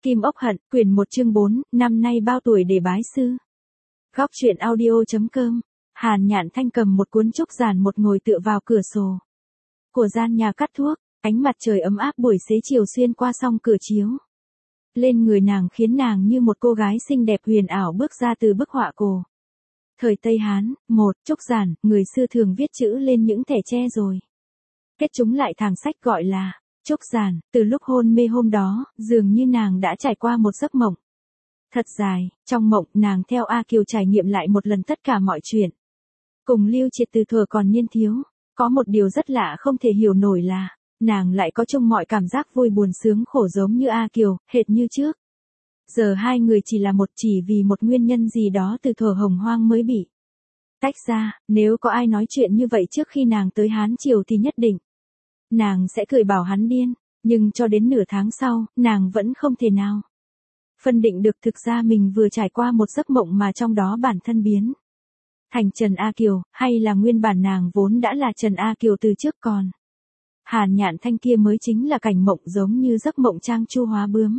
Kim ốc hận, quyển 1 chương 4, năm nay bao tuổi để bái sư. Góc truyện audio.com. Hàn Nhạn Thanh cầm một cuốn trúc giản một ngồi tựa vào cửa sổ của gian nhà cắt thuốc, ánh mặt trời ấm áp buổi xế chiều xuyên qua song cửa chiếu lên người nàng khiến nàng như một cô gái xinh đẹp huyền ảo bước ra từ bức họa cổ. Thời Tây Hán, một trúc giản, người xưa thường viết chữ lên những thẻ tre rồi kết chúng lại thàng sách gọi là trúc giản. Từ lúc hôn mê hôm đó, dường như nàng đã trải qua một giấc mộng thật dài. Trong mộng, nàng theo A Kiều trải nghiệm lại một lần tất cả mọi chuyện. Cùng Lưu Triệt từ thuở còn niên thiếu, có một điều rất lạ không thể hiểu nổi là, nàng lại có chung mọi cảm giác vui buồn sướng khổ giống như A Kiều, hệt như trước. Giờ hai người chỉ là một, chỉ vì một nguyên nhân gì đó từ thuở hồng hoang mới bị tách ra. Nếu có ai nói chuyện như vậy trước khi nàng tới Hán Triều thì nhất định nàng sẽ cười bảo hắn điên, nhưng cho đến nửa tháng sau, nàng vẫn không thể nào phân định được thực ra mình vừa trải qua một giấc mộng mà trong đó bản thân biến thành Trần A Kiều, hay là nguyên bản nàng vốn đã là Trần A Kiều từ trước còn. Hàn Nhạn Thanh kia mới chính là cảnh mộng giống như giấc mộng Trang Chu Hóa Bướm.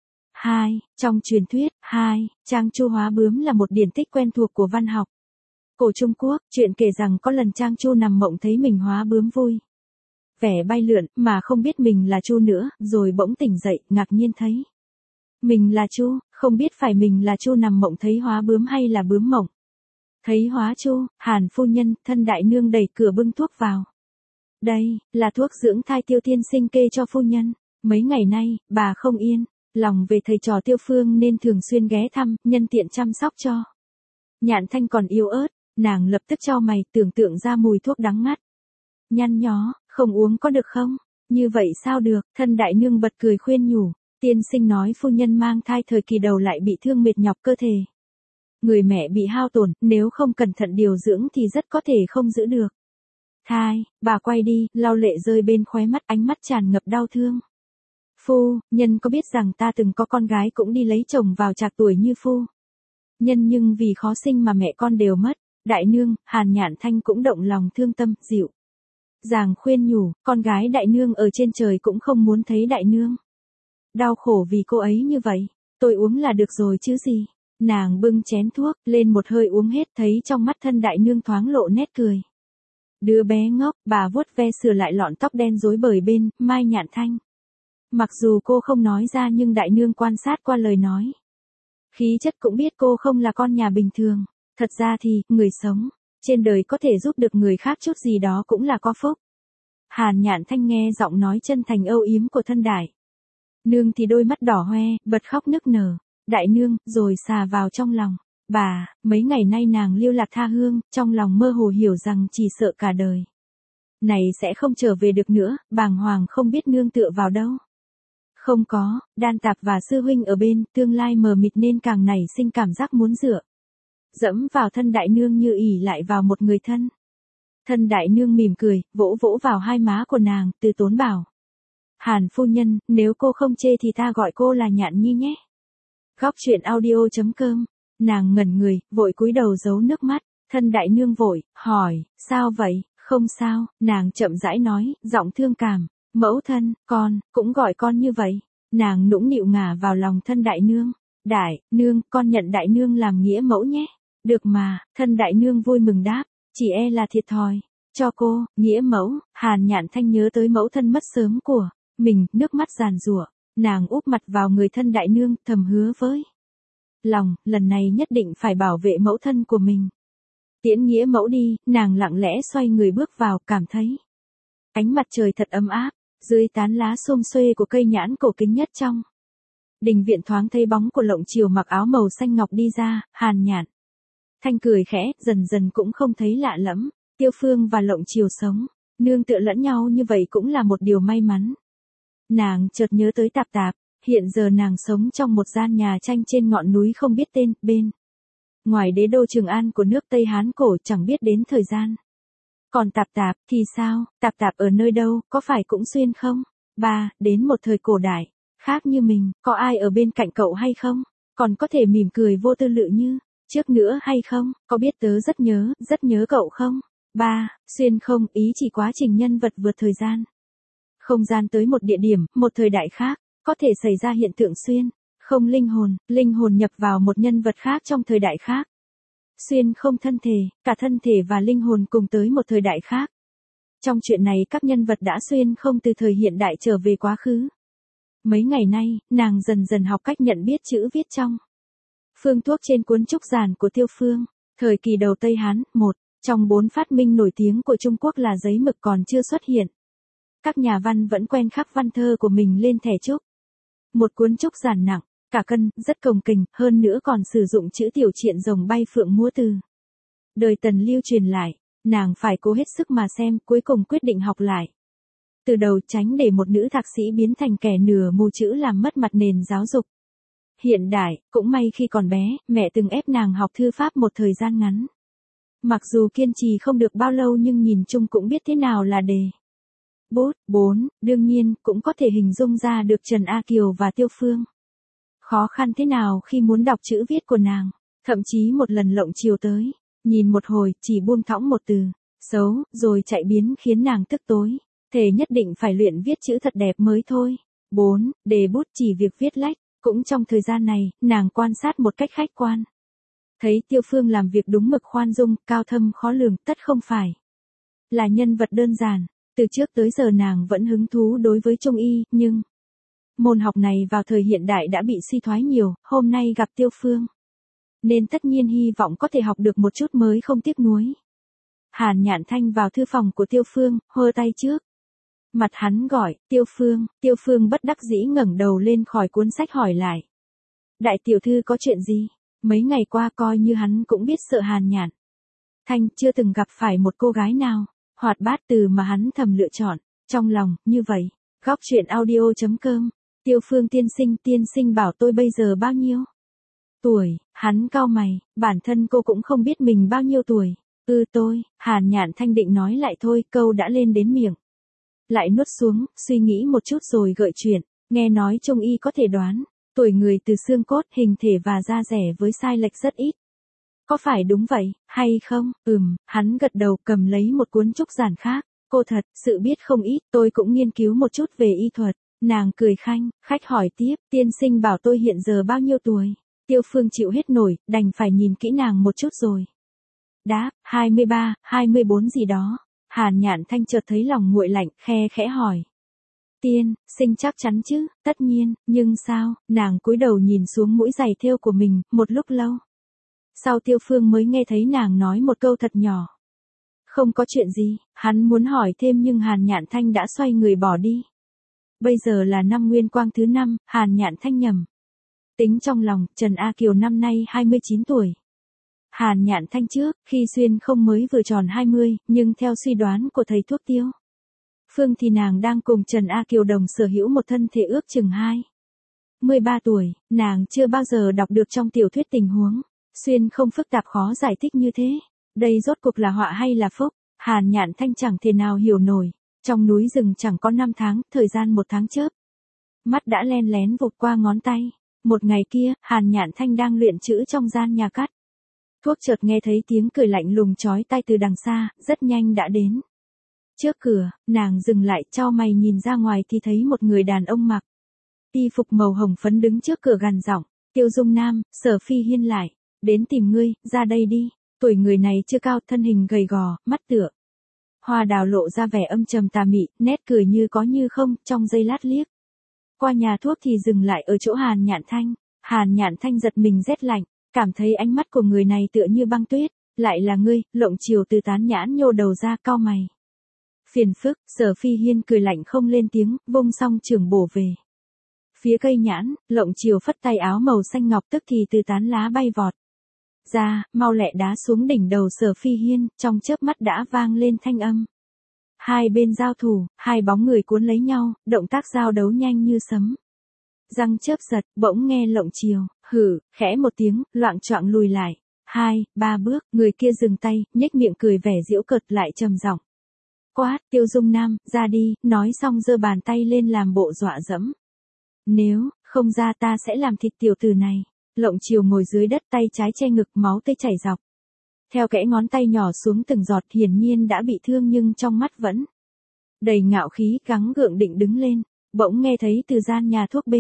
2. Trong truyền thuyết, Trang Chu Hóa Bướm là một điển tích quen thuộc của văn học cổ Trung Quốc. Chuyện kể rằng có lần Trang Chu nằm mộng thấy mình hóa bướm vui vẻ bay lượn, mà không biết mình là Chu nữa, rồi bỗng tỉnh dậy, ngạc nhiên thấy mình là Chu, không biết phải mình là Chu nằm mộng thấy hóa bướm hay là bướm mộng thấy hóa Chu. Hàn phu nhân, thân đại nương đẩy cửa bưng thuốc vào. Đây, là thuốc dưỡng thai Tiêu tiên sinh kê cho phu nhân. Mấy ngày nay, bà không yên lòng về thầy trò Tiêu Phương nên thường xuyên ghé thăm, nhân tiện chăm sóc cho. Nhạn Thanh còn yếu ớt, nàng lập tức chau mày, tưởng tượng ra mùi thuốc đắng ngắt. Nhăn nhó, không uống có được không? Như vậy sao được? Thân đại nương bật cười khuyên nhủ. Tiên sinh nói phu nhân mang thai thời kỳ đầu lại bị thương mệt nhọc cơ thể. Người mẹ bị hao tổn, nếu không cẩn thận điều dưỡng thì rất có thể không giữ được thai. Bà quay đi, lau lệ rơi bên khóe mắt, ánh mắt tràn ngập đau thương. Phu nhân có biết rằng ta từng có con gái cũng đi lấy chồng vào trạc tuổi như phu nhân, nhưng vì khó sinh mà mẹ con đều mất. Đại nương, Hàn Nhạn Thanh cũng động lòng thương tâm, dịu dàng khuyên nhủ, con gái đại nương ở trên trời cũng không muốn thấy đại nương đau khổ vì cô ấy như vậy. Tôi uống là được rồi chứ gì. Nàng bưng chén thuốc lên một hơi uống hết, thấy trong mắt thân đại nương thoáng lộ nét cười. Đứa bé ngốc, bà vuốt ve sửa lại lọn tóc đen rối bời bên Mai Nhạn Thanh. Mặc dù cô không nói ra nhưng đại nương quan sát qua lời nói, khí chất cũng biết cô không là con nhà bình thường. Thật ra thì, người sống trên đời có thể giúp được người khác chút gì đó cũng là có phúc. Hàn Nhạn Thanh nghe giọng nói chân thành âu yếm của thân đại nương thì đôi mắt đỏ hoe, bật khóc nức nở. Đại nương, rồi xà vào trong lòng. Bà, mấy ngày nay nàng lưu lạc tha hương, trong lòng mơ hồ hiểu rằng chỉ sợ cả đời này sẽ không trở về được nữa, bàng hoàng không biết nương tựa vào đâu. Không có, Đan Tạp và sư huynh ở bên, tương lai mờ mịt nên càng nảy sinh cảm giác muốn dựa dẫm vào thân đại nương như ỷ lại vào một người thân. Thân đại nương mỉm cười, vỗ vỗ vào hai má của nàng, từ tốn bảo. Hàn phu nhân, nếu cô không chê thì ta gọi cô là Nhạn Nhi nhé. Góc truyện audio.com. Nàng ngẩn người, vội cúi đầu giấu nước mắt. Thân đại nương vội hỏi, sao vậy? Không sao, nàng chậm rãi nói, giọng thương cảm. Mẫu thân, con cũng gọi con như vậy. Nàng nũng nịu ngả vào lòng thân đại nương. Đại nương, con nhận đại nương làm nghĩa mẫu nhé. Được mà. Thân đại nương vui mừng đáp. Chỉ e là thiệt thòi cho cô. Nghĩa mẫu. Hàn Nhạn Thanh nhớ tới mẫu thân mất sớm của mình, nước mắt giàn giụa. Nàng úp mặt vào người thân đại nương, thầm hứa với lòng, lần này nhất định phải bảo vệ mẫu thân của mình. Tiễn nghĩa mẫu đi, nàng lặng lẽ xoay người bước vào, cảm thấy ánh mặt trời thật ấm áp, dưới tán lá xum xuê của cây nhãn cổ kính nhất trong đình viện thoáng thấy bóng của Lộng Triều mặc áo màu xanh ngọc đi ra. Hàn Nhạn Thanh cười khẽ, dần dần cũng không thấy lạ lẫm. Tiêu Phương và Lộng Triều sống nương tựa lẫn nhau như vậy cũng là một điều may mắn. Nàng chợt nhớ tới Tạp Tạp, hiện giờ nàng sống trong một gian nhà tranh trên ngọn núi không biết tên, bên ngoài đế đô Trường An của nước Tây Hán cổ, chẳng biết đến thời gian. Còn Tạp Tạp thì sao? Tạp Tạp ở nơi đâu, có phải cũng xuyên không? Đến một thời cổ đại khác như mình, có ai ở bên cạnh cậu hay không? Còn có thể mỉm cười vô tư lự như trước nữa hay không? Có biết tớ rất nhớ cậu không? Xuyên không, ý chỉ quá trình nhân vật vượt thời gian không gian tới một địa điểm, một thời đại khác, có thể xảy ra hiện tượng xuyên Không linh hồn nhập vào một nhân vật khác trong thời đại khác. Xuyên không thân thể, cả thân thể và linh hồn cùng tới một thời đại khác. Trong chuyện này các nhân vật đã xuyên không từ thời hiện đại trở về quá khứ. Mấy ngày nay, nàng dần dần học cách nhận biết chữ viết trong phương thuốc trên cuốn trúc giản của Tiêu Phương. Thời kỳ đầu Tây Hán, một trong 4 phát minh nổi tiếng của Trung Quốc là giấy mực còn chưa xuất hiện. Các nhà văn vẫn quen khắc văn thơ của mình lên thẻ trúc. Một cuốn trúc giản nặng, cả cân, rất cồng kềnh, hơn nữa còn sử dụng chữ tiểu triện rồng bay phượng múa từ. Đời Tần lưu truyền lại, nàng phải cố hết sức mà xem, cuối cùng quyết định học lại. Từ đầu tránh để một nữ thạc sĩ biến thành kẻ nửa mù chữ làm mất mặt nền giáo dục. Hiện đại, cũng may khi còn bé, mẹ từng ép nàng học thư pháp một thời gian ngắn. Mặc dù kiên trì không được bao lâu nhưng nhìn chung cũng biết thế nào là đề. Bút, 4, đương nhiên, cũng có thể hình dung ra được Trần A Kiều và Tiêu Phương. Khó khăn thế nào khi muốn đọc chữ viết của nàng, thậm chí một lần Lộng Chiều tới, nhìn một hồi, chỉ buông thõng một từ, xấu, rồi chạy biến khiến nàng tức tối. Thề nhất định phải luyện viết chữ thật đẹp mới thôi. 4, đề bút chỉ việc viết lách, cũng trong thời gian này, nàng quan sát một cách khách quan. Thấy Tiêu Phương làm việc đúng mực khoan dung, cao thâm khó lường, tất không phải là nhân vật đơn giản. Từ trước tới giờ nàng vẫn hứng thú đối với Trung y, nhưng môn học này vào thời hiện đại đã bị suy thoái nhiều, hôm nay gặp Tiêu Phương. Nên tất nhiên hy vọng có thể học được một chút mới không tiếc nuối. Hàn Nhạn Thanh vào thư phòng của Tiêu Phương, hơ tay trước. Mặt hắn gọi, Tiêu Phương bất đắc dĩ ngẩng đầu lên khỏi cuốn sách hỏi lại. Đại tiểu thư có chuyện gì? Mấy ngày qua coi như hắn cũng biết sợ Hàn Nhạn Thanh chưa từng gặp phải một cô gái nào hoạt bát từ mà hắn thầm lựa chọn, trong lòng, như vậy. Góc truyện audio.com, Tiêu Phương tiên sinh bảo tôi bây giờ bao nhiêu tuổi? Hắn cau mày, bản thân cô cũng không biết mình bao nhiêu tuổi. Tôi, Hàn Nhạn Thanh định nói lại thôi, câu đã lên đến miệng. Lại nuốt xuống, suy nghĩ một chút rồi gợi chuyện, nghe nói Trung y có thể đoán tuổi người từ xương cốt, hình thể và da dẻ với sai lệch rất ít. Có phải đúng vậy, hay không? Hắn gật đầu cầm lấy một cuốn trúc giản khác. Cô thật, sự biết không ít, tôi cũng nghiên cứu một chút về y thuật. Nàng cười khanh, khách hỏi tiếp, tiên sinh bảo tôi hiện giờ bao nhiêu tuổi? Tiêu Phương chịu hết nổi, đành phải nhìn kỹ nàng một chút rồi. Đáp, 23, 24 gì đó. Hàn Nhạn Thanh chợt thấy lòng nguội lạnh, khẽ hỏi. Tiên, sinh chắc chắn chứ, tất nhiên, nhưng sao? Nàng cúi đầu nhìn xuống mũi giày thêu của mình, một lúc lâu. Sau Tiêu Phương mới nghe thấy nàng nói một câu thật nhỏ. Không có chuyện gì, hắn muốn hỏi thêm nhưng Hàn Nhạn Thanh đã xoay người bỏ đi. Bây giờ là năm Nguyên Quang thứ 5, Hàn Nhạn Thanh nhầm. Tính trong lòng, Trần A Kiều năm nay 29 tuổi. Hàn Nhạn Thanh trước, khi xuyên không mới vừa tròn 20, nhưng theo suy đoán của thầy thuốc Tiêu Phương thì nàng đang cùng Trần A Kiều đồng sở hữu một thân thể ước chừng 13 tuổi, nàng chưa bao giờ đọc được trong tiểu thuyết tình huống xuyên không phức tạp khó giải thích như thế. Đây rốt cuộc là họa hay là phúc? Hàn Nhạn Thanh chẳng thể nào hiểu nổi. Trong núi rừng chẳng có 5 tháng, thời gian 1 tháng chớp mắt đã len lén vụt qua ngón tay. Một ngày kia, Hàn Nhạn Thanh đang luyện chữ trong gian nhà cắt thuốc, chợt nghe thấy tiếng cười lạnh lùng chói tai từ đằng xa, rất nhanh đã đến. Trước cửa, nàng dừng lại, chau mày nhìn ra ngoài thì thấy một người đàn ông mặc y phục màu hồng phấn đứng trước cửa gằn giọng, Tiêu Dung Nam, Sở Phi Hiên lại đến tìm ngươi, ra đây đi. Tuổi người này chưa cao, thân hình gầy gò, mắt tựa hoa đào lộ ra vẻ âm trầm tà mị, nét cười như có như không, trong giây lát liếc qua nhà thuốc thì dừng lại ở chỗ Hàn Nhạn Thanh. Hàn Nhạn Thanh giật mình rét lạnh, cảm thấy ánh mắt của người này tựa như băng tuyết. Lại là ngươi? Lộng Chiều từ tán nhãn nhô đầu ra, cau mày. Phiền phức. Sở Phi Hiên cười lạnh không lên tiếng, vung song trường bổ về phía cây nhãn. Lộng Chiều phất tay áo màu xanh ngọc tức thì từ tán lá bay vọt ra, mau lẹ đá xuống đỉnh đầu Sở Phi Hiên, trong chớp mắt đã vang lên thanh âm. Hai bên giao thủ, hai bóng người cuốn lấy nhau, động tác giao đấu nhanh như sấm. Răng chớp giật, bỗng nghe Lộng Chiều hử khẽ một tiếng, loạng choạng lùi lại 2-3 bước, người kia dừng tay, nhếch miệng cười vẻ giễu cợt, lại trầm giọng quát, Tiêu Dung Nam, ra đi. Nói xong giơ bàn tay lên làm bộ dọa dẫm. Nếu không ra ta sẽ làm thịt tiểu tử này. Lộng Chiều ngồi dưới đất, tay trái che ngực, máu tươi chảy dọc theo kẽ ngón tay nhỏ xuống từng giọt, hiển nhiên đã bị thương nhưng trong mắt vẫn đầy ngạo khí, gắng gượng định đứng lên. Bỗng nghe thấy từ gian nhà thuốc bên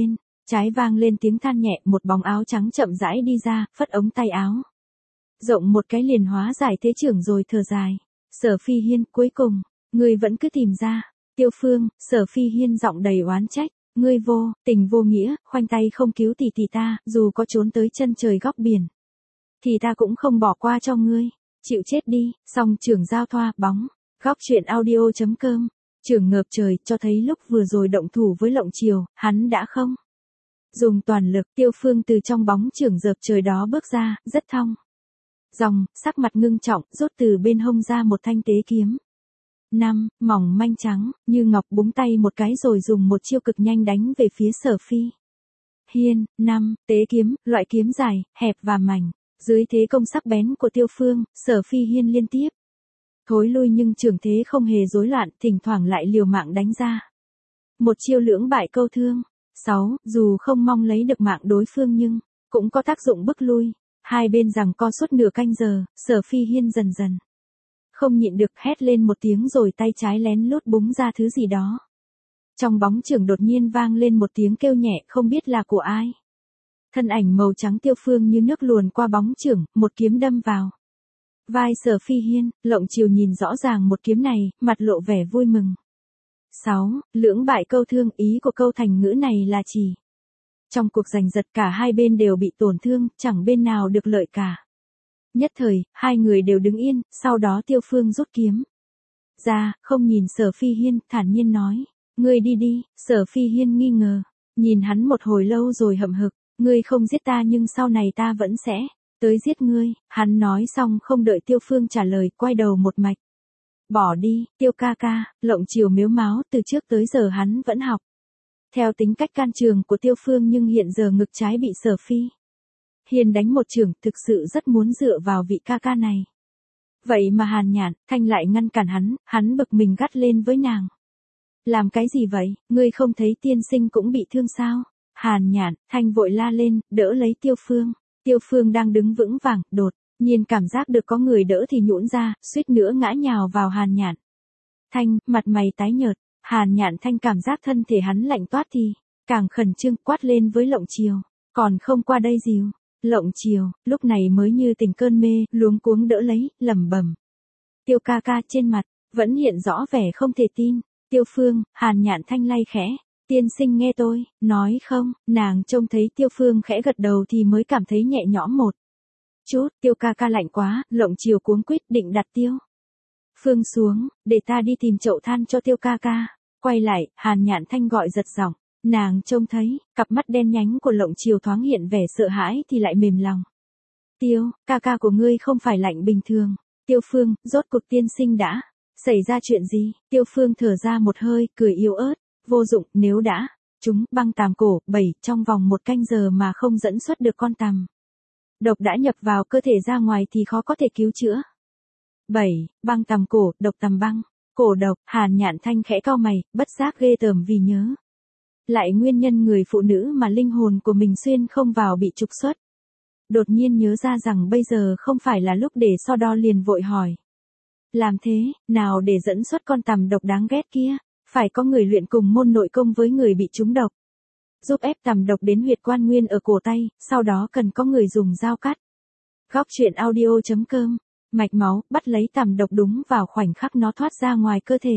Trái vang lên tiếng than nhẹ, một bóng áo trắng chậm rãi đi ra, phất ống tay áo. Rộng một cái liền hóa giải thế trưởng rồi thở dài. Sở Phi Hiên, cuối cùng, ngươi vẫn cứ tìm ra. Tiêu Phương, Sở Phi Hiên giọng đầy oán trách. Ngươi vô tình vô nghĩa, khoanh tay không cứu tỷ tỷ ta, dù có trốn tới chân trời góc biển. Thì ta cũng không bỏ qua cho ngươi. Chịu chết đi, song trưởng giao thoa, bóng. Góc chuyện audio.com. Trưởng ngợp trời, cho thấy lúc vừa rồi động thủ với Lộng Triều, hắn đã không dùng toàn lực. Tiêu Phương từ trong bóng trưởng ngợp trời đó bước ra, rất thong dòng, sắc mặt ngưng trọng, rút từ bên hông ra một thanh tế kiếm. Mỏng manh trắng, như ngọc, búng tay một cái rồi dùng một chiêu cực nhanh đánh về phía Sở Phi Hiên. Tế kiếm, loại kiếm dài, hẹp và mảnh. Dưới thế công sắc bén của Tiêu Phương, Sở Phi Hiên liên tiếp thối lui nhưng trường thế không hề rối loạn, thỉnh thoảng lại liều mạng đánh ra. Một chiêu lưỡng bại câu thương. Dù không mong lấy được mạng đối phương nhưng cũng có tác dụng bức lui. Hai bên giằng co suốt nửa canh giờ, Sở Phi Hiên dần dần không nhịn được, hét lên một tiếng rồi tay trái lén lút búng ra thứ gì đó. Trong bóng chưởng đột nhiên vang lên một tiếng kêu nhẹ, không biết là của ai. Thân ảnh màu trắng Tiêu Phương như nước luồn qua bóng chưởng, một kiếm đâm vào vai Sở Phi Hiên. Lộng Triều nhìn rõ ràng một kiếm này, mặt lộ vẻ vui mừng. Lưỡng bại câu thương, ý của câu thành ngữ này là chỉ trong cuộc giành giật cả hai bên đều bị tổn thương, chẳng bên nào được lợi cả. Nhất thời, hai người đều đứng yên, sau đó Tiêu Phương rút kiếm ra, không nhìn Sở Phi Hiên, thản nhiên nói. Ngươi đi đi. Sở Phi Hiên nghi ngờ, nhìn hắn một hồi lâu rồi hậm hực. Ngươi không giết ta nhưng sau này ta vẫn sẽ tới giết ngươi. Hắn nói xong không đợi Tiêu Phương trả lời, quay đầu một mạch bỏ đi. Tiêu ca ca. Lộng Triều mếu máo, từ trước tới giờ hắn vẫn học theo tính cách can trường của Tiêu Phương, nhưng hiện giờ ngực trái bị Sở Phi Hiên đánh một chưởng, thực sự rất muốn dựa vào vị ca ca này. Vậy mà Hàn Nhạn Thanh lại ngăn cản hắn bực mình gắt lên với nàng. Làm cái gì vậy, ngươi không thấy tiên sinh cũng bị thương sao? Hàn Nhạn Thanh vội la lên, đỡ lấy Tiêu Phương. Tiêu Phương đang đứng vững vàng, đột nhiên cảm giác được có người đỡ thì nhũn ra, suýt nữa ngã nhào vào Hàn Nhạn Thanh, mặt mày tái nhợt. Hàn Nhạn Thanh cảm giác thân thể hắn lạnh toát thì càng khẩn trương, quát lên với Lộng Triều. Còn không qua đây dìu. Lộng Triều lúc này mới như tỉnh cơn mê, luống cuống đỡ lấy, lẩm bẩm. Tiêu ca ca, trên mặt vẫn hiện rõ vẻ không thể tin. Tiêu Phương. Hàn Nhạn Thanh lay khẽ. Tiên sinh nghe tôi nói không? Nàng trông thấy Tiêu Phương khẽ gật đầu thì mới cảm thấy nhẹ nhõm một chút. Tiêu ca ca lạnh quá. Lộng Triều cuống quýt định đặt Tiêu Phương xuống, để ta đi tìm chậu than cho Tiêu ca ca. Quay lại, Hàn Nhạn Thanh gọi giật giọng. Nàng trông thấy, cặp mắt đen nhánh của Lộng Triều thoáng hiện vẻ sợ hãi thì lại mềm lòng. Tiêu, ca ca của ngươi không phải lạnh bình thường. Tiêu Phương, rốt cuộc tiên sinh đã xảy ra chuyện gì? Tiêu Phương thở ra một hơi, cười yếu ớt. Vô dụng, nếu đã chúng băng tàm cổ 7 trong vòng 1 canh giờ mà không dẫn xuất được con tằm độc đã nhập vào cơ thể ra ngoài thì khó có thể cứu chữa. 7. Băng tằm cổ, độc tằm băng cổ độc. Hàn Nhạn Thanh khẽ cau mày, bất giác ghê tởm vì nhớ lại nguyên nhân người phụ nữ mà linh hồn của mình xuyên không vào bị trục xuất. Đột nhiên nhớ ra rằng bây giờ không phải là lúc để so đo, liền vội hỏi. Làm thế nào để dẫn xuất con tằm độc đáng ghét kia? Phải có người luyện cùng môn nội công với người bị trúng độc, giúp ép tằm độc đến huyệt quan nguyên ở cổ tay, sau đó cần có người dùng dao cắt. Góc chuyện audio.com. Mạch máu, bắt lấy tằm độc đúng vào khoảnh khắc nó thoát ra ngoài cơ thể.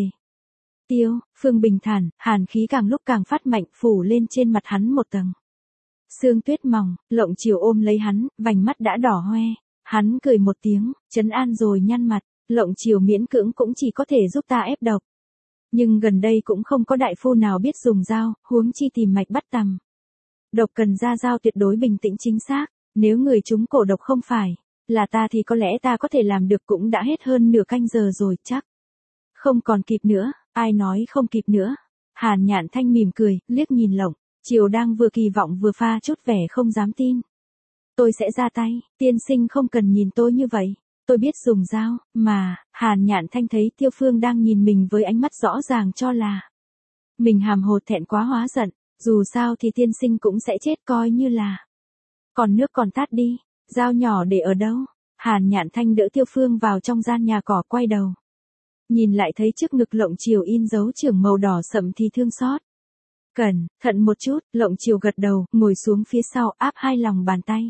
Tiêu Phương bình thản, hàn khí càng lúc càng phát mạnh, phủ lên trên mặt hắn một tầng sương tuyết mỏng. Lộng Triều ôm lấy hắn, vành mắt đã đỏ hoe. Hắn cười một tiếng, trấn an rồi nhăn mặt. Lộng Triều miễn cưỡng cũng chỉ có thể giúp ta ép độc. Nhưng gần đây cũng không có đại phu nào biết dùng dao, huống chi tìm mạch bắt tằm độc cần ra dao tuyệt đối bình tĩnh chính xác. Nếu người trúng cổ độc không phải là ta thì có lẽ ta có thể làm được, cũng đã hết hơn nửa canh giờ rồi chắc. Không còn kịp nữa. Ai nói không kịp nữa? Hàn Nhạn Thanh mỉm cười, liếc nhìn Lộng Triều đang vừa kỳ vọng vừa pha chút vẻ không dám tin. Tôi sẽ ra tay, tiên sinh không cần nhìn tôi như vậy. Tôi biết dùng dao, mà. Hàn Nhạn Thanh thấy Tiêu Phương đang nhìn mình với ánh mắt rõ ràng cho là mình hàm hồ, thẹn quá hóa giận. Dù sao thì tiên sinh cũng sẽ chết, coi như là còn nước còn tát đi. Dao nhỏ để ở đâu? Hàn Nhạn Thanh đỡ Tiêu Phương vào trong gian nhà cỏ, quay đầu nhìn lại thấy trước ngực Lộng Triều in dấu chưởng màu đỏ sậm thì thương xót. Cẩn thận một chút, Lộng Triều gật đầu, ngồi xuống phía sau áp hai lòng bàn tay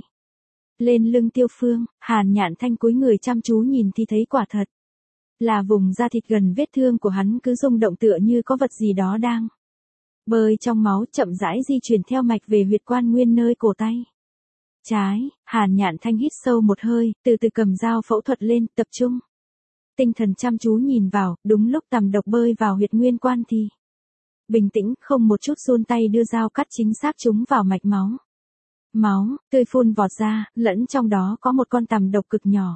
lên lưng Tiêu Phương, Hàn Nhạn Thanh cúi người chăm chú nhìn thì thấy quả thật là vùng da thịt gần vết thương của hắn cứ rung động tựa như có vật gì đó đang bơi trong máu, chậm rãi di chuyển theo mạch về huyệt quan nguyên nơi cổ tay trái. Hàn Nhạn Thanh hít sâu một hơi, từ từ cầm dao phẫu thuật lên, tập trung tinh thần chăm chú nhìn vào. Đúng lúc tằm độc bơi vào huyệt nguyên quan thì bình tĩnh, không một chút run tay đưa dao cắt chính xác chúng vào mạch máu. Máu tươi phun vọt ra, lẫn trong đó có một con tằm độc cực nhỏ.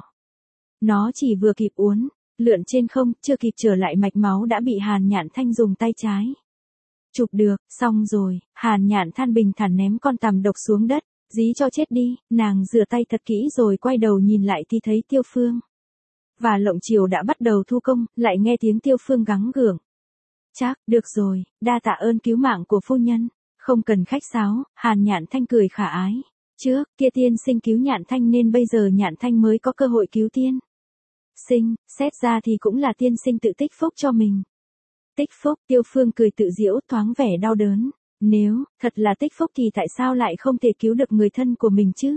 Nó chỉ vừa kịp uốn lượn trên không, chưa kịp trở lại mạch máu đã bị Hàn Nhạn Thanh dùng tay trái chụp được. Xong rồi, Hàn Nhạn Thanh bình thản ném con tằm độc xuống đất, dí cho chết đi. Nàng rửa tay thật kỹ rồi quay đầu nhìn lại thì thấy Tiêu Phương và Lộng Triều đã bắt đầu thu công, lại nghe tiếng Tiêu Phương gắng gượng. Chắc, được rồi, đa tạ ơn cứu mạng của phu nhân. Không cần khách sáo, Hàn Nhạn Thanh cười khả ái. Trước kia tiên sinh cứu Nhạn Thanh nên bây giờ Nhạn Thanh mới có cơ hội cứu tiên sinh, xét ra thì cũng là tiên sinh tự tích phúc cho mình. Tích phúc, Tiêu Phương cười tự giễu, thoáng vẻ đau đớn. Nếu thật là tích phúc thì tại sao lại không thể cứu được người thân của mình chứ?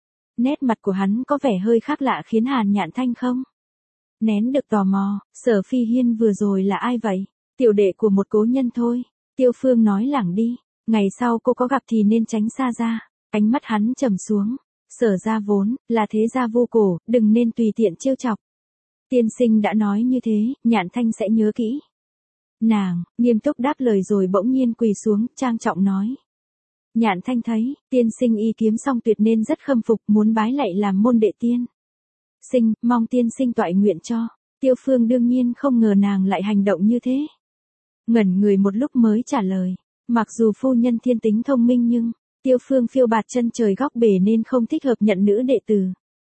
Nét mặt của hắn có vẻ hơi khác lạ khiến Hàn Nhạn Thanh không nén được tò mò. Sở Phi Hiên vừa rồi là ai vậy? Tiểu đệ của một cố nhân thôi. Tiêu Phương nói lẳng đi. Ngày sau cô có gặp thì nên tránh xa ra. Ánh mắt hắn trầm xuống. Sở gia vốn là thế gia vô cổ, đừng nên tùy tiện trêu chọc. Tiên sinh đã nói như thế, Nhạn Thanh sẽ nhớ kỹ. Nàng nghiêm túc đáp lời rồi bỗng nhiên quỳ xuống, trang trọng nói. Nhạn Thanh thấy tiên sinh y kiếm xong tuyệt nên rất khâm phục, muốn bái lạy làm môn đệ tiên sinh, mong tiên sinh toại nguyện cho. Tiêu Phương đương nhiên không ngờ nàng lại hành động như thế. Ngẩn người một lúc mới trả lời. Mặc dù phu nhân thiên tính thông minh nhưng Tiêu Phương phiêu bạt chân trời góc bể nên không thích hợp nhận nữ đệ tử.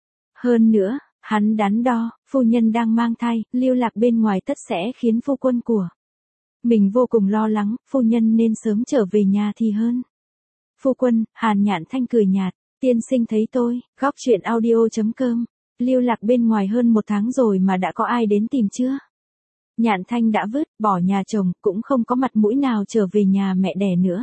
Hơn nữa, hắn đắn đo, phu nhân đang mang thai, lưu lạc bên ngoài tất sẽ khiến phu quân của mình vô cùng lo lắng, phu nhân nên sớm trở về nhà thì hơn. Phu quân, Hàn Nhạn Thanh cười nhạt, tiên sinh thấy tôi, góc chuyện audio.com, lưu lạc bên ngoài hơn 1 tháng rồi mà đã có ai đến tìm chưa? Nhạn Thanh đã vứt bỏ nhà chồng, cũng không có mặt mũi nào trở về nhà mẹ đẻ nữa.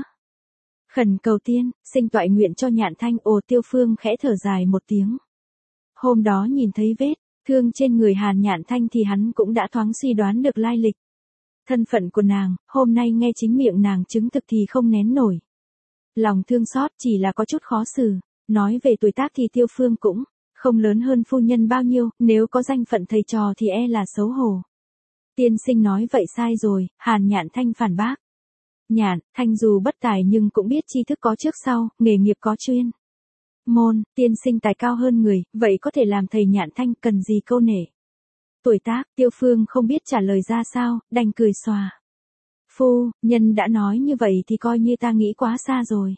Khẩn cầu tiên sinh toại nguyện cho Nhạn Thanh. Ồ, Tiêu Phương khẽ thở dài một tiếng. Hôm đó nhìn thấy vết thương trên người Hàn Nhạn Thanh thì hắn cũng đã thoáng suy đoán được lai lịch thân phận của nàng, hôm nay nghe chính miệng nàng chứng thực thì không nén nổi lòng thương xót, chỉ là có chút khó xử. Nói về tuổi tác thì Tiêu Phương cũng không lớn hơn phu nhân bao nhiêu, nếu có danh phận thầy trò thì e là xấu hổ. Tiên sinh nói vậy sai rồi, Hàn Nhạn Thanh phản bác. Nhạn Thanh dù bất tài nhưng cũng biết tri thức có trước sau, nghề nghiệp có chuyên môn, tiên sinh tài cao hơn người, vậy có thể làm thầy Nhạn Thanh, cần gì câu nể. Tuổi tác, Tiêu Phương không biết trả lời ra sao, đành cười xòa. Phu nhân đã nói như vậy thì coi như ta nghĩ quá xa rồi.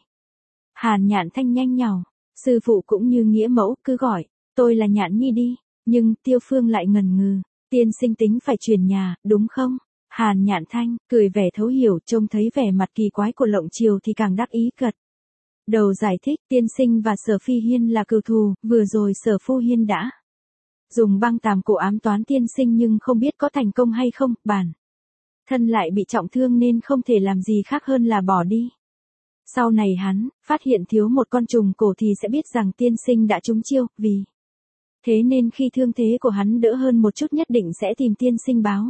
Hàn Nhạn Thanh nhanh nhảu, sư phụ cũng như nghĩa mẫu, cứ gọi tôi là Nhạn Nhi đi. Nhưng Tiêu Phương lại ngần ngừ. Tiên sinh tính phải chuyển nhà, đúng không? Hàn Nhạn Thanh cười vẻ thấu hiểu, trông thấy vẻ mặt kỳ quái của Lộng Triều thì càng đắc ý gật đầu giải thích. Tiên sinh và Sở Phi Hiên là cừu thù, vừa rồi Sở Phu Hiên đã dùng băng tàm cổ ám toán tiên sinh nhưng không biết có thành công hay không. Bản thân lại bị trọng thương nên không thể làm gì khác hơn là bỏ đi. Sau này hắn phát hiện thiếu một con trùng cổ thì sẽ biết rằng tiên sinh đã trúng chiêu, vì thế nên khi thương thế của hắn đỡ hơn một chút nhất định sẽ tìm tiên sinh báo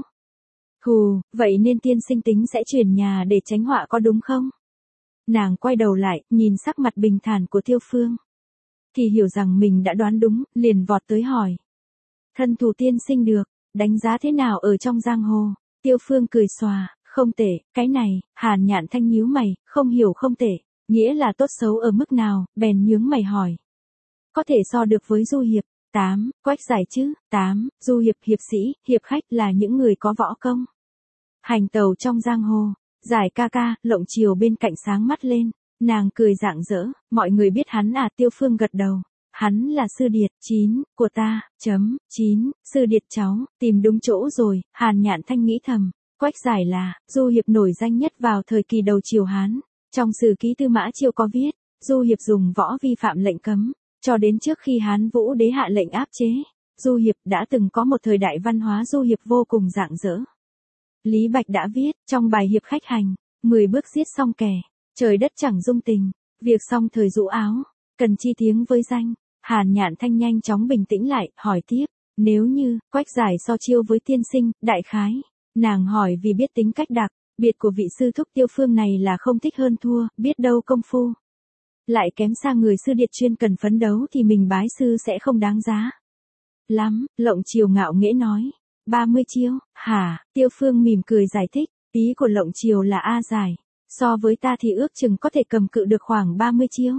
thù, vậy nên tiên sinh tính sẽ chuyển nhà để tránh họa có đúng không? Nàng quay đầu lại, nhìn sắc mặt bình thản của Tiêu Phương thì hiểu rằng mình đã đoán đúng, liền vọt tới hỏi. Thân thủ tiên sinh được đánh giá thế nào ở trong giang hồ? Tiêu Phương cười xòa, không tệ. Cái này, Hàn Nhạn Thanh nhíu mày, không hiểu không tệ nghĩa là tốt xấu ở mức nào, bèn nhướng mày hỏi. Có thể so được với du hiệp. 8. Quách giải chứ. 8. Du hiệp, hiệp sĩ, hiệp khách là những người có võ công hành tàu trong giang hồ. Giải ca ca. Lộng Triều bên cạnh sáng mắt lên, nàng cười rạng rỡ. Mọi người biết hắn à? Tiêu Phương gật đầu. Hắn là Sư Điệt, 9, của ta, 9, Sư Điệt cháu, tìm đúng chỗ rồi. Hàn Nhạn Thanh nghĩ thầm. Quách giải là du hiệp nổi danh nhất vào thời kỳ đầu triều Hán. Trong sử ký Tư Mã Chiêu có viết, du hiệp dùng võ vi phạm lệnh cấm, cho đến trước khi Hán Vũ đế hạ lệnh áp chế. Du hiệp đã từng có một thời đại văn hóa du hiệp vô cùng rạng rỡ. Lý Bạch đã viết trong bài Hiệp Khách Hành, 10 bước giết xong kẻ, trời đất chẳng dung tình, việc xong thời rũ áo, cần chi tiếng với danh. Hàn Nhạn Thanh nhanh chóng bình tĩnh lại, hỏi tiếp, nếu như, Quách Giải so chiêu với tiên sinh, đại khái, nàng hỏi vì biết tính cách đặc biệt của vị sư thúc Tiêu Phương này là không thích hơn thua, biết đâu công phu lại kém xa người sư điệt chuyên cần phấn đấu thì mình bái sư sẽ không đáng giá lắm. Lộng Triều ngạo nghễ nói, 30 chiêu, hả? Tiêu Phương mỉm cười giải thích, ý của Lộng Triều là A Giải, so với ta thì ước chừng có thể cầm cự được khoảng 30 chiêu.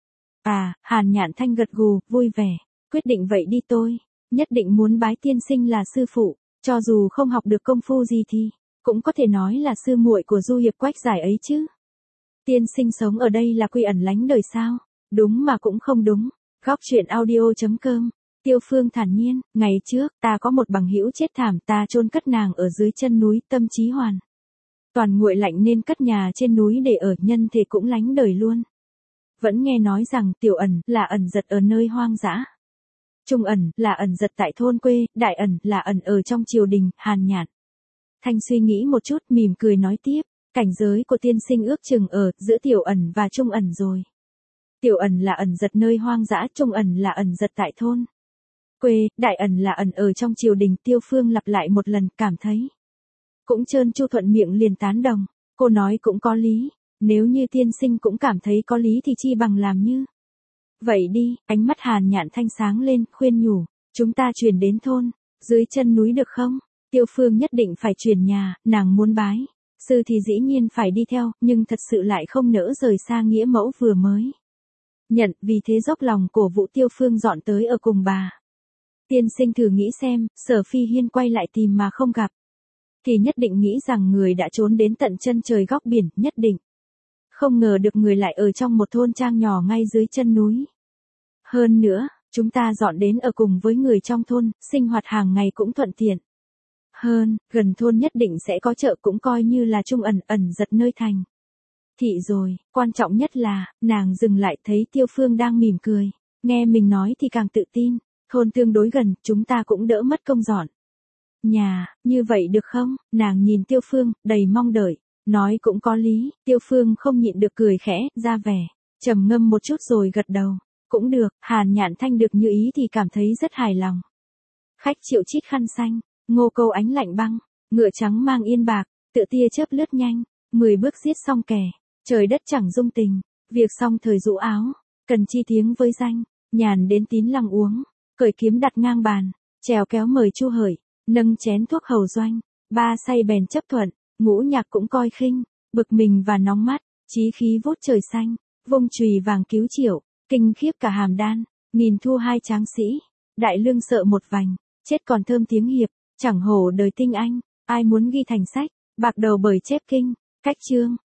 À, Hàn Nhạn Thanh gật gù, vui vẻ, quyết định vậy đi tôi, nhất định muốn bái tiên sinh là sư phụ, cho dù không học được công phu gì thì, cũng có thể nói là sư muội của du hiệp Quách Giải ấy chứ. Tiên sinh sống ở đây là quy ẩn lánh đời sao? Đúng mà cũng không đúng. Góc truyện audio.com. Tiêu Phương thản nhiên, ngày trước, ta có một bằng hữu chết thảm, ta chôn cất nàng ở dưới chân núi, tâm trí hoàn toàn nguội lạnh nên cất nhà trên núi để ở, nhân thể cũng lánh đời luôn. Vẫn nghe nói rằng tiểu ẩn là ẩn giật ở nơi hoang dã, trung ẩn là ẩn giật tại thôn quê, đại ẩn là ẩn ở trong triều đình. Hàn Nhạn Thanh suy nghĩ một chút, mỉm cười nói tiếp, cảnh giới của tiên sinh ước chừng ở giữa tiểu ẩn và trung ẩn rồi. Tiểu ẩn là ẩn giật nơi hoang dã, trung ẩn là ẩn giật tại thôn quê, đại ẩn là ẩn ở trong triều đình. Tiêu Phương lặp lại một lần, cảm thấy cũng trơn tru, thuận miệng liền tán đồng, cô nói cũng có lý, nếu như tiên sinh cũng cảm thấy có lý thì chi bằng làm như vậy đi. Ánh mắt Hàn Nhạn Thanh sáng lên, khuyên nhủ, chúng ta chuyển đến thôn dưới chân núi được không? Tiêu Phương nhất định phải chuyển nhà, nàng muốn bái sư thì dĩ nhiên phải đi theo, nhưng thật sự lại không nỡ rời xa nghĩa mẫu vừa mới nhận, vì thế dốc lòng cổ vũ Tiêu Phương dọn tới ở cùng bà. Tiên sinh thử nghĩ xem, Sở Phi Hiên quay lại tìm mà không gặp, thì nhất định nghĩ rằng người đã trốn đến tận chân trời góc biển, nhất định không ngờ được người lại ở trong một thôn trang nhỏ ngay dưới chân núi. Hơn nữa, chúng ta dọn đến ở cùng với người trong thôn, sinh hoạt hàng ngày cũng thuận tiện hơn, gần thôn nhất định sẽ có chợ, cũng coi như là trung ẩn ẩn giật nơi thành thị rồi. Quan trọng nhất là, nàng dừng lại thấy Tiêu Phương đang mỉm cười, nghe mình nói thì càng tự tin, thôn tương đối gần, chúng ta cũng đỡ mất công dọn nhà, như vậy được không? Nàng nhìn Tiêu Phương, đầy mong đợi, nói cũng có lý. Tiêu Phương không nhịn được cười khẽ, ra vẻ trầm ngâm một chút rồi gật đầu, cũng được. Hàn Nhạn Thanh được như ý thì cảm thấy rất hài lòng. Khách Triệu Trích khăn xanh, Ngô Câu ánh lạnh băng, ngựa trắng mang yên bạc, tựa tia chớp lướt nhanh, 10 bước giết xong kẻ, trời đất chẳng dung tình, việc xong thời rũ áo, cần chi tiếng với danh. Nhàn đến Tín Lăng uống, cởi kiếm đặt ngang bàn, chèo kéo mời Chu Hởi, nâng chén thuốc hầu doanh, ba say bèn chấp thuận, ngũ nhạc cũng coi khinh, bực mình và nóng mắt, chí khí vút trời xanh, vung chùy vàng cứu triệu, kinh khiếp cả Hàm Đan, nghìn thu hai tráng sĩ, đại lương sợ một vành, chết còn thơm tiếng hiệp, chẳng hổ đời tinh anh, ai muốn ghi thành sách, bạc đầu bởi chép kinh. Cách chương